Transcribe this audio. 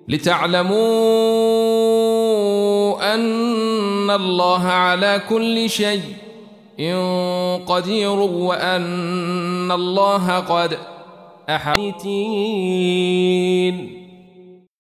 لتعلموا أن الله على كل شيء قدير وأن الله قد أحاط.